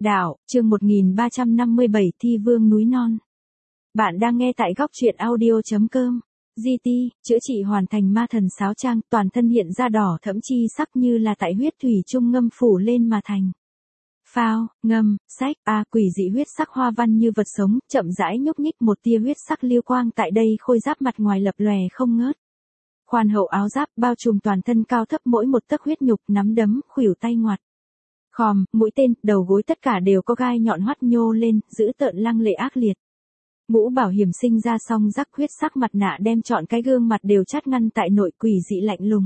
Đạo, chương 1357 Thi Vương núi non. Bạn đang nghe tại góc truyện audio.com. GT, chữa trị hoàn thành ma thần sáo trang, toàn thân hiện ra đỏ thẫm chi sắc như là tại huyết thủy chung ngâm phủ lên mà thành. Phao, ngâm, sách, quỷ dị huyết sắc hoa văn như vật sống, chậm rãi nhúc nhích một tia huyết sắc lưu quang tại đây khôi giáp mặt ngoài lập lòe không ngớt. Khoan hậu áo giáp bao trùm toàn thân cao thấp mỗi một tấc huyết nhục, nắm đấm, khuỷu tay ngoặt. Khòm, mũi tên, đầu gối tất cả đều có gai nhọn hoắt nhô lên, dữ tợn lăng lệ ác liệt. Mũ bảo hiểm sinh ra song rắc huyết sắc mặt nạ đem trọn cái gương mặt đều chát ngăn tại nội quỷ dị lạnh lùng.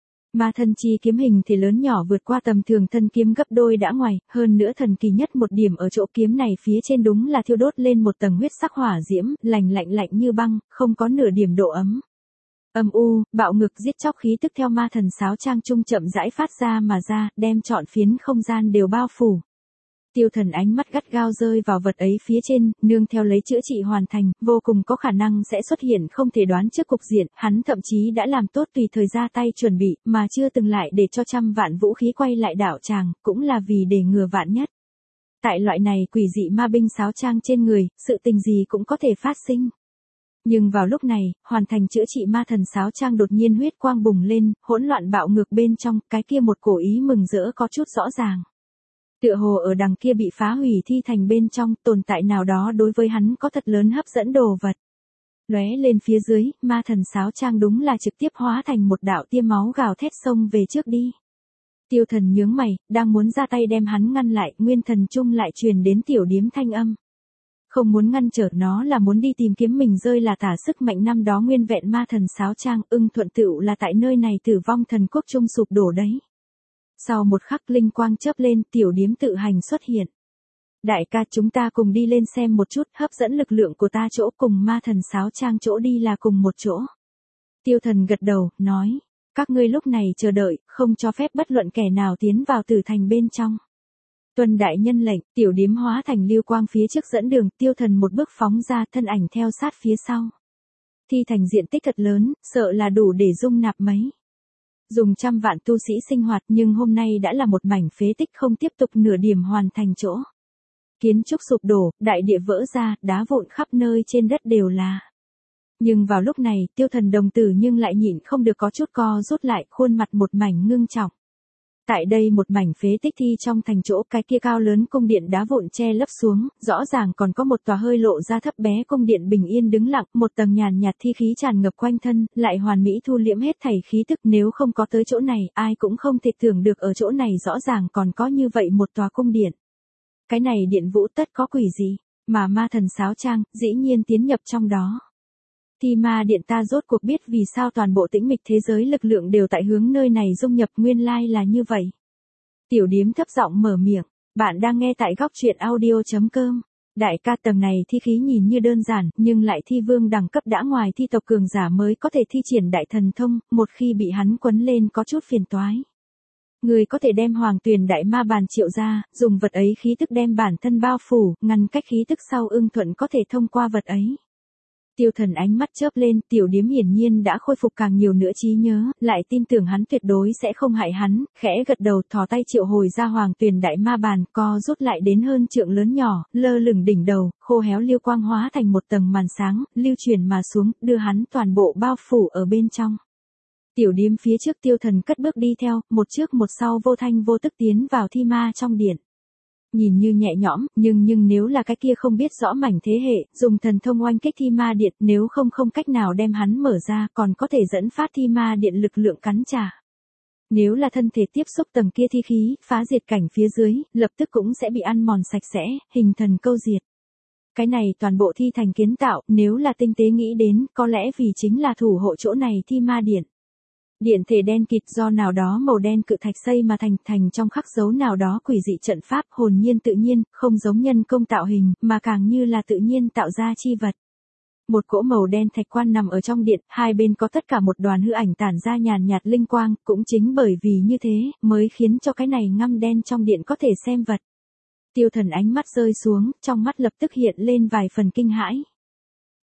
Ma thần chi kiếm hình thì lớn nhỏ vượt qua tầm thường thân kiếm gấp đôi đã ngoài, hơn nữa thần kỳ nhất một điểm ở chỗ kiếm này phía trên đúng là thiêu đốt lên một tầng huyết sắc hỏa diễm, lạnh như băng, không có nửa điểm độ ấm. Âm u, bạo ngực giết chóc khí tức theo ma thần sáo trang trung chậm rãi phát ra mà ra, đem trọn phiến không gian đều bao phủ. Tiêu Thần ánh mắt gắt gao rơi vào vật ấy phía trên, nương theo lấy chữa trị hoàn thành, vô cùng có khả năng sẽ xuất hiện không thể đoán trước cục diện, hắn thậm chí đã làm tốt tùy thời ra tay chuẩn bị, mà chưa từng lại để cho trăm vạn vũ khí quay lại đảo tràng, cũng là vì để ngừa vạn nhất. Tại loại này quỷ dị ma binh sáo trang trên người, sự tình gì cũng có thể phát sinh. Nhưng vào lúc này, hoàn thành chữa trị ma thần sáo trang đột nhiên huyết quang bùng lên, hỗn loạn bạo ngược bên trong, cái kia một cổ ý mừng rỡ có chút rõ ràng. Tựa hồ ở đằng kia bị phá hủy thi thành bên trong, tồn tại nào đó đối với hắn có thật lớn hấp dẫn đồ vật. Lóe lên phía dưới, ma thần sáo trang đúng là trực tiếp hóa thành một đạo tia máu gào thét xông về trước đi. Tiêu Thần nhướng mày, đang muốn ra tay đem hắn ngăn lại, nguyên thần trung lại truyền đến tiểu điếm thanh âm. Không muốn ngăn trở nó là muốn đi tìm kiếm mình rơi là tả sức mạnh năm đó nguyên vẹn ma thần sáo trang, ưng thuận tựu là tại nơi này tử vong thần quốc trung sụp đổ đấy. Sau một khắc linh quang chớp lên, tiểu điếm tự hành xuất hiện. Đại ca, chúng ta cùng đi lên xem một chút, hấp dẫn lực lượng của ta chỗ cùng ma thần sáo trang chỗ đi là cùng một chỗ. Tiêu Thần gật đầu, nói, các ngươi lúc này chờ đợi, không cho phép bất luận kẻ nào tiến vào tử thành bên trong. Tuân đại nhân lệnh, tiểu điếm hóa thành lưu quang phía trước dẫn đường, Tiêu Thần một bước phóng ra, thân ảnh theo sát phía sau. Thi thành diện tích thật lớn, sợ là đủ để dung nạp mấy. Dùng trăm vạn tu sĩ sinh hoạt nhưng hôm nay đã là một mảnh phế tích không tiếp tục nửa điểm hoàn thành chỗ. Kiến trúc sụp đổ, đại địa vỡ ra, đá vụn khắp nơi trên đất đều là. Nhưng vào lúc này, Tiêu Thần đồng tử nhưng lại nhịn không được có chút co rút lại, khuôn mặt một mảnh ngưng trọng. Tại đây một mảnh phế tích thi trong thành chỗ cái kia cao lớn cung điện đá vụn che lấp xuống, rõ ràng còn có một tòa hơi lộ ra thấp bé cung điện bình yên đứng lặng, một tầng nhàn nhạt thi khí tràn ngập quanh thân, lại hoàn mỹ thu liễm hết thảy khí tức, nếu không có tới chỗ này, ai cũng không thể tưởng được ở chỗ này rõ ràng còn có như vậy một tòa cung điện. Cái này điện vũ tất có quỷ gì, mà ma thần sáo trang, dĩ nhiên tiến nhập trong đó. Thi ma điện ta rốt cuộc biết vì sao toàn bộ tĩnh mịch thế giới lực lượng đều tại hướng nơi này dung nhập, nguyên lai là như vậy. Tiểu điếm thấp giọng mở miệng, bạn đang nghe tại góc truyện audio.com. Đại ca, tầng này thi khí nhìn như đơn giản, nhưng lại thi vương đẳng cấp đã ngoài thi tộc cường giả mới có thể thi triển đại thần thông, một khi bị hắn quấn lên có chút phiền toái. Người có thể đem hoàng tuyền đại ma bàn triệu ra, dùng vật ấy khí tức đem bản thân bao phủ, ngăn cách khí tức sau ưng thuận có thể thông qua vật ấy. Tiêu Thần ánh mắt chớp lên, tiểu điếm hiển nhiên đã khôi phục càng nhiều nữa trí nhớ, lại tin tưởng hắn tuyệt đối sẽ không hại hắn, khẽ gật đầu thò tay triệu hồi ra hoàng tuyền đại ma bàn, co rút lại đến hơn trượng lớn nhỏ, lơ lửng đỉnh đầu, khô héo lưu quang hóa thành một tầng màn sáng, lưu chuyển mà xuống, đưa hắn toàn bộ bao phủ ở bên trong. Tiểu điếm phía trước Tiêu Thần cất bước đi theo, một trước một sau vô thanh vô tức tiến vào thi ma trong điện. Nhìn như nhẹ nhõm, nhưng nếu là cái kia không biết rõ mảnh thế hệ, dùng thần thông oanh kích thi ma điện, nếu không cách nào đem hắn mở ra, còn có thể dẫn phát thi ma điện lực lượng cắn trả. Nếu là thân thể tiếp xúc tầng kia thi khí, phá diệt cảnh phía dưới, lập tức cũng sẽ bị ăn mòn sạch sẽ, hình thần câu diệt. Cái này toàn bộ thi thành kiến tạo, nếu là tinh tế nghĩ đến, có lẽ vì chính là thủ hộ chỗ này thi ma điện. Điện thể đen kịt do nào đó màu đen cự thạch xây mà thành trong khắc dấu nào đó quỷ dị trận pháp, hồn nhiên tự nhiên, không giống nhân công tạo hình, mà càng như là tự nhiên tạo ra chi vật. Một cỗ màu đen thạch quan nằm ở trong điện, hai bên có tất cả một đoàn hư ảnh tản ra nhàn nhạt linh quang, cũng chính bởi vì như thế, mới khiến cho cái này ngăm đen trong điện có thể xem vật. Tiêu Thần ánh mắt rơi xuống, trong mắt lập tức hiện lên vài phần kinh hãi.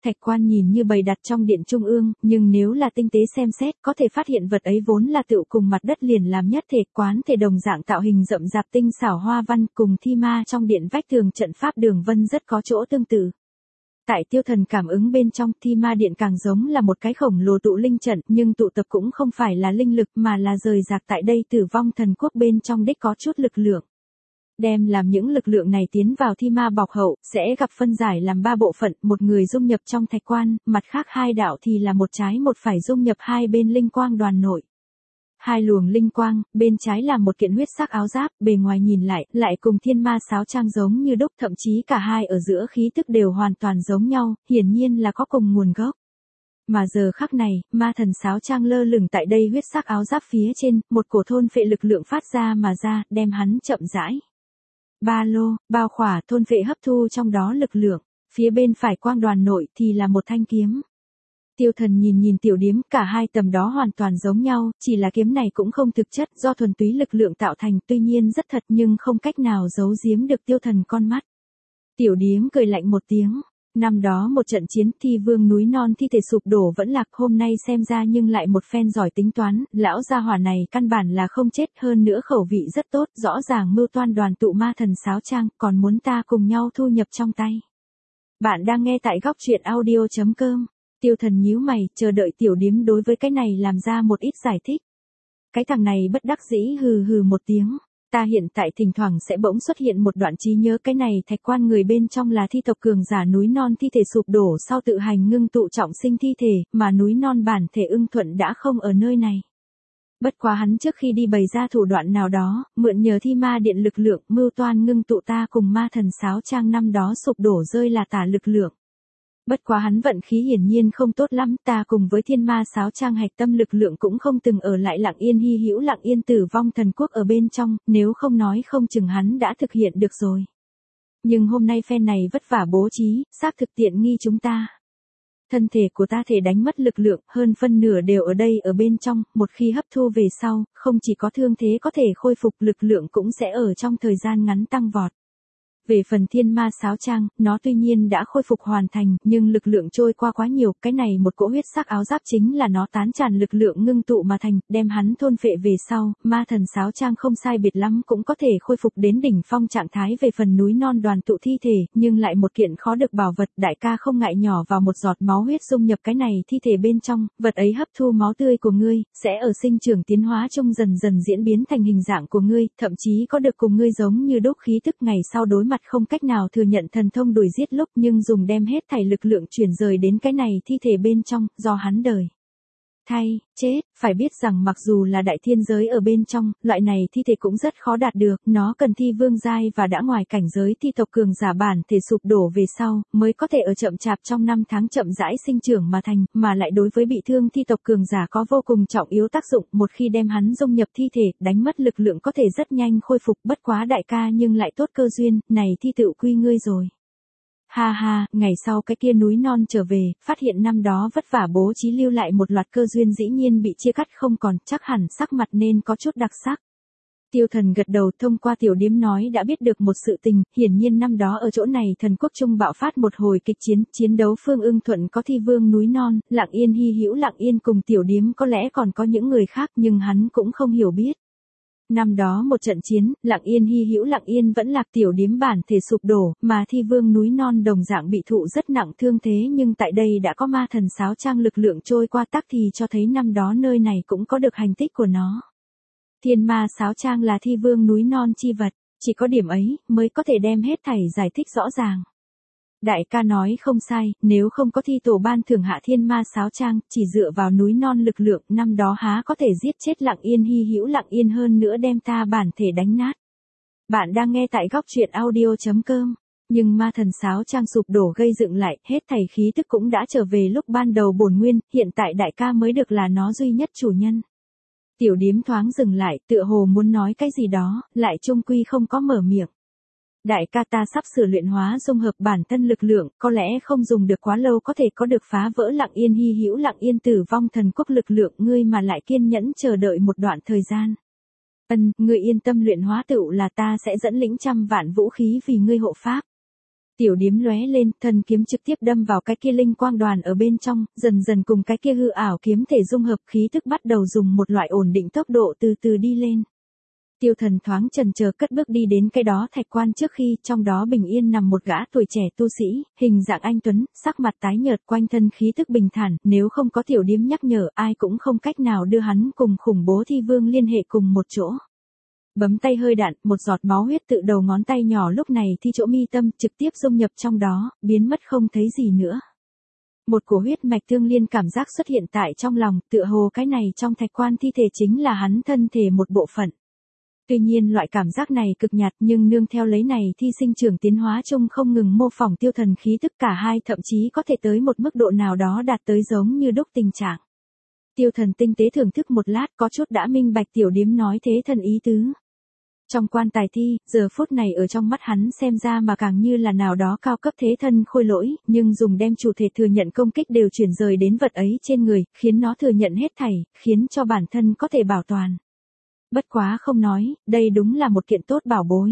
thạch quan nhìn như bày đặt trong điện trung ương, nhưng nếu là tinh tế xem xét, có thể phát hiện vật ấy vốn là tựu cùng mặt đất liền làm nhất thể, quán thể đồng dạng tạo hình rậm rạp tinh xảo hoa văn, cùng thi ma trong điện vách tường trận pháp đường vân rất có chỗ tương tự. Tại Tiêu Thần cảm ứng bên trong, thi ma điện càng giống là một cái khổng lồ tụ linh trận, nhưng tụ tập cũng không phải là linh lực mà là rời rạc tại đây Tử Vong Thần Quốc bên trong đích có chút lực lượng. Đem làm những lực lượng này tiến vào thi ma bọc hậu, sẽ gặp phân giải làm 3 bộ phận, một người dung nhập trong thạch quan, mặt khác 2 đạo thì là một trái một phải dung nhập hai bên linh quang đoàn nội. 2 luồng linh quang, bên trái là một kiện huyết sắc áo giáp, bề ngoài nhìn lại cùng thiên ma sáo trang giống như đúc, thậm chí cả hai ở giữa khí tức đều hoàn toàn giống nhau, hiển nhiên là có cùng nguồn gốc. Mà giờ khắc này, ma thần sáo trang lơ lửng tại đây huyết sắc áo giáp phía trên, một cổ thôn phệ lực lượng phát ra mà ra, đem hắn chậm rãi ba lô, bao khỏa, thôn phệ hấp thu trong đó lực lượng. Phía bên phải quang đoàn nội thì là một thanh kiếm. Tiêu Thần nhìn tiểu điếm, cả hai tầm đó hoàn toàn giống nhau, chỉ là kiếm này cũng không thực chất, do thuần túy lực lượng tạo thành, tuy nhiên rất thật nhưng không cách nào giấu giếm được Tiêu Thần con mắt. Tiểu điếm cười lạnh một tiếng. Năm đó một trận chiến, Thi Vương núi non thi thể sụp đổ vẫn lạc, hôm nay xem ra nhưng lại một phen giỏi tính toán, lão gia hỏa này căn bản là không chết, hơn nữa khẩu vị rất tốt, rõ ràng mưu toan đoàn tụ ma thần sáo trang, còn muốn ta cùng nhau thu nhập trong tay. Bạn đang nghe tại góc truyện audio.com. Tiêu Thần nhíu mày, chờ đợi tiểu điếm đối với cái này làm ra một ít giải thích. Cái thằng này bất đắc dĩ hừ một tiếng. Ta hiện tại thỉnh thoảng sẽ bỗng xuất hiện một đoạn trí nhớ, cái này thạch quan người bên trong là thi tộc cường giả núi non thi thể sụp đổ sau tự hành ngưng tụ trọng sinh thi thể, mà núi non bản thể Ưng Thuận đã không ở nơi này. Bất quá hắn trước khi đi bày ra thủ đoạn nào đó, mượn nhờ thi ma điện lực lượng, mưu toan ngưng tụ ta cùng ma thần sáo trang năm đó sụp đổ rơi là tả lực lượng. Bất quá hắn vận khí hiển nhiên không tốt lắm, ta cùng với thiên ma sáo trang hạch tâm lực lượng cũng không từng ở lại Lặng Yên hy hữu Lặng Yên Tử Vong Thần Quốc ở bên trong, nếu không nói không chừng hắn đã thực hiện được rồi. Nhưng hôm nay phen này vất vả bố trí, xác thực tiện nghi chúng ta. Thân thể của ta thể đánh mất lực lượng, hơn phân nửa đều ở đây ở bên trong, một khi hấp thu về sau, không chỉ có thương thế có thể khôi phục, lực lượng cũng sẽ ở trong thời gian ngắn tăng vọt. Về phần thiên ma sáo trang, nó tuy nhiên đã khôi phục hoàn thành, nhưng lực lượng trôi qua quá nhiều, cái này một cỗ huyết sắc áo giáp chính là nó tán tràn lực lượng ngưng tụ mà thành, đem hắn thôn phệ về sau, ma thần sáo trang không sai biệt lắm cũng có thể khôi phục đến đỉnh phong trạng thái. Về phần núi non đoàn tụ thi thể, nhưng lại một kiện khó được bảo vật, đại ca không ngại nhỏ vào một giọt máu huyết dung nhập cái này thi thể bên trong, vật ấy hấp thu máu tươi của ngươi, sẽ ở sinh trưởng tiến hóa chung dần dần diễn biến thành hình dạng của ngươi, thậm chí có được cùng ngươi giống như đúc khí tức, ngày sau đối mặt không cách nào thừa nhận thần thông đuổi giết lúc, nhưng dùng đem hết thảy lực lượng chuyển rời đến cái này thi thể bên trong, do hắn đời thay chết. Phải biết rằng mặc dù là đại thiên giới ở bên trong, loại này thi thể cũng rất khó đạt được, nó cần thi vương giai và đã ngoài cảnh giới thi tộc cường giả bản thể sụp đổ về sau, mới có thể ở chậm chạp trong 5 tháng chậm rãi sinh trưởng mà thành, mà lại đối với bị thương thi tộc cường giả có vô cùng trọng yếu tác dụng, một khi đem hắn dung nhập thi thể, đánh mất lực lượng có thể rất nhanh khôi phục. Bất quá đại ca nhưng lại tốt cơ duyên, này thi tựu quy ngươi rồi. Ha ha, ngày sau cái kia núi non trở về, phát hiện năm đó vất vả bố trí lưu lại một loạt cơ duyên dĩ nhiên bị chia cắt không còn, chắc hẳn sắc mặt nên có chút đặc sắc. Tiêu Thần gật đầu, thông qua tiểu điếm nói đã biết được một sự tình, hiển nhiên năm đó ở chỗ này thần quốc trung bạo phát một hồi kịch chiến, chiến đấu phương Ưng Thuận có thi vương núi non, Lặng Yên hy hữu Lặng Yên cùng tiểu điếm có lẽ còn có những người khác nhưng hắn cũng không hiểu biết. Năm đó một trận chiến, Lặng Yên hy hữu Lặng Yên vẫn lạc, tiểu điếm bản thể sụp đổ, mà thi vương núi non đồng dạng bị thụ rất nặng thương thế, nhưng tại đây đã có ma thần sáo trang lực lượng trôi qua tác thì cho thấy năm đó nơi này cũng có được hành tích của nó. Thiên ma sáo trang là thi vương núi non chi vật, chỉ có điểm ấy mới có thể đem hết thảy giải thích rõ ràng. Đại ca nói không sai, nếu không có thi tổ ban thưởng hạ thiên ma sáo trang, chỉ dựa vào núi non lực lượng, năm đó há có thể giết chết Lặng Yên hy hữu Lặng Yên, hơn nữa đem ta bản thể đánh nát. Bạn đang nghe tại góc truyện audio.com. Nhưng ma thần sáo trang sụp đổ gây dựng lại, hết thảy khí tức cũng đã trở về lúc ban đầu bổn nguyên, hiện tại đại ca mới được là nó duy nhất chủ nhân. Tiểu điếm thoáng dừng lại, tựa hồ muốn nói cái gì đó, lại chung quy không có mở miệng. Đại ca, ta sắp sửa luyện hóa dung hợp bản thân lực lượng, có lẽ không dùng được quá lâu có thể có được phá vỡ Lặng Yên hy hữu Lặng Yên Tử Vong Thần Quốc lực lượng, ngươi mà lại kiên nhẫn chờ đợi một đoạn thời gian. Ngươi yên tâm, luyện hóa tựu là ta sẽ dẫn lĩnh trăm vạn vũ khí vì ngươi hộ pháp. Tiểu điếm lóe lên, thần kiếm trực tiếp đâm vào cái kia linh quang đoàn ở bên trong, dần dần cùng cái kia hư ảo kiếm thể dung hợp, khí tức bắt đầu dùng một loại ổn định tốc độ từ từ đi lên. Tiêu Thần thoáng chần chờ cất bước đi đến cái đó thạch quan trước khi, trong đó bình yên nằm một gã tuổi trẻ tu sĩ, hình dạng anh tuấn, sắc mặt tái nhợt, quanh thân khí tức bình thản, nếu không có tiểu điếm nhắc nhở, ai cũng không cách nào đưa hắn cùng khủng bố thi vương liên hệ cùng một chỗ. Bấm tay hơi đạn, một giọt máu huyết tự đầu ngón tay nhỏ lúc này thi chỗ mi tâm, trực tiếp dung nhập trong đó, biến mất không thấy gì nữa. Một cổ huyết mạch tương liên cảm giác xuất hiện tại trong lòng, tựa hồ cái này trong thạch quan thi thể chính là hắn thân thể một bộ phận. Tuy nhiên loại cảm giác này cực nhạt, nhưng nương theo lấy này thi sinh trưởng tiến hóa chung không ngừng mô phỏng Tiêu Thần khí tức, cả hai thậm chí có thể tới một mức độ nào đó đạt tới giống như đúc tình trạng. Tiêu Thần tinh tế thưởng thức một lát, có chút đã minh bạch tiểu điếm nói thế thần ý tứ. Trong quan tài thi, giờ phút này ở trong mắt hắn xem ra mà càng như là nào đó cao cấp thế thân khôi lỗi, nhưng dùng đem chủ thể thừa nhận công kích đều chuyển rời đến vật ấy trên người, khiến nó thừa nhận hết thảy, khiến cho bản thân có thể bảo toàn. Bất quá không nói, đây đúng là một kiện tốt bảo bối.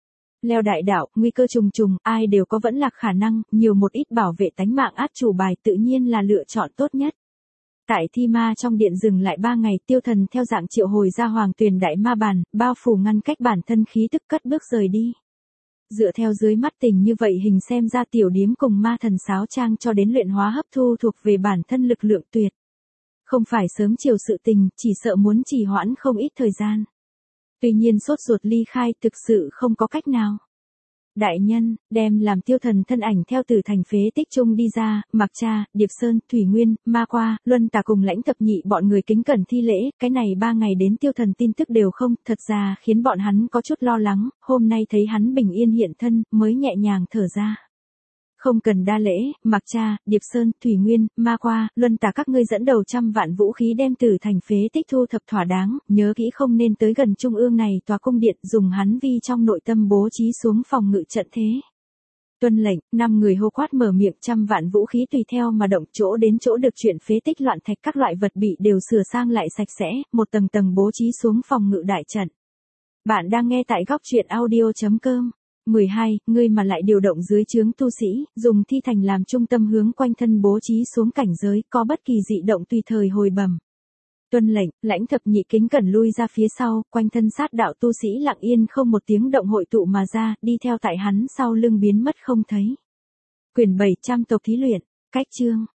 Leo đại đạo, nguy cơ trùng trùng, ai đều có vẫn lạc khả năng, nhiều một ít bảo vệ tánh mạng át chủ bài tự nhiên là lựa chọn tốt nhất. Tại thi ma trong điện dừng lại 3 ngày, Tiêu Thần theo dạng triệu hồi ra hoàng tuyền đại ma bàn, bao phủ ngăn cách bản thân khí tức cất bước rời đi. Dựa theo dưới mắt tình như vậy hình xem ra tiểu điếm cùng ma thần sáo trang cho đến luyện hóa hấp thu thuộc về bản thân lực lượng tuyệt. Không phải sớm chiều sự tình, chỉ sợ muốn trì hoãn không ít thời gian. Tuy nhiên sốt ruột ly khai thực sự không có cách nào. Đại nhân, đem làm Tiêu Thần thân ảnh theo từ thành phế tích trung đi ra, Mạc Cha, Điệp Sơn, Thủy Nguyên, Ma Qua, Luân Tà cùng Lãnh Thập Nhị bọn người kính cẩn thi lễ, cái này 3 ngày đến Tiêu Thần tin tức đều không, thật ra khiến bọn hắn có chút lo lắng, hôm nay thấy hắn bình yên hiện thân, mới nhẹ nhàng thở ra. Không cần đa lễ, Mạc Cha, Điệp Sơn, Thủy Nguyên, Ma Qua, Luân Tà các ngươi dẫn đầu 100 vạn vũ khí đem từ thành phế tích thu thập thỏa đáng, nhớ kỹ không nên tới gần trung ương này tòa cung điện, dùng hắn vi trong nội tâm bố trí xuống phòng ngự trận thế. Tuân lệnh, 5 người hô quát mở miệng, 100 vạn vũ khí tùy theo mà động, chỗ đến chỗ được chuyển phế tích loạn thạch các loại vật bị đều sửa sang lại sạch sẽ, một tầng tầng bố trí xuống phòng ngự đại trận. Bạn đang nghe tại góc truyện audio.com. 12. Ngươi mà lại điều động dưới trướng tu sĩ, dùng thi thành làm trung tâm hướng quanh thân bố trí xuống cảnh giới, có bất kỳ dị động tùy thời hồi bẩm. Tuân lệnh, Lãnh Thập Nhị kính cẩn lui ra phía sau, quanh thân sát đạo tu sĩ lặng yên không một tiếng động hội tụ mà ra, đi theo tại hắn sau lưng biến mất không thấy. Quyển 700 tộc thí luyện, cách chương.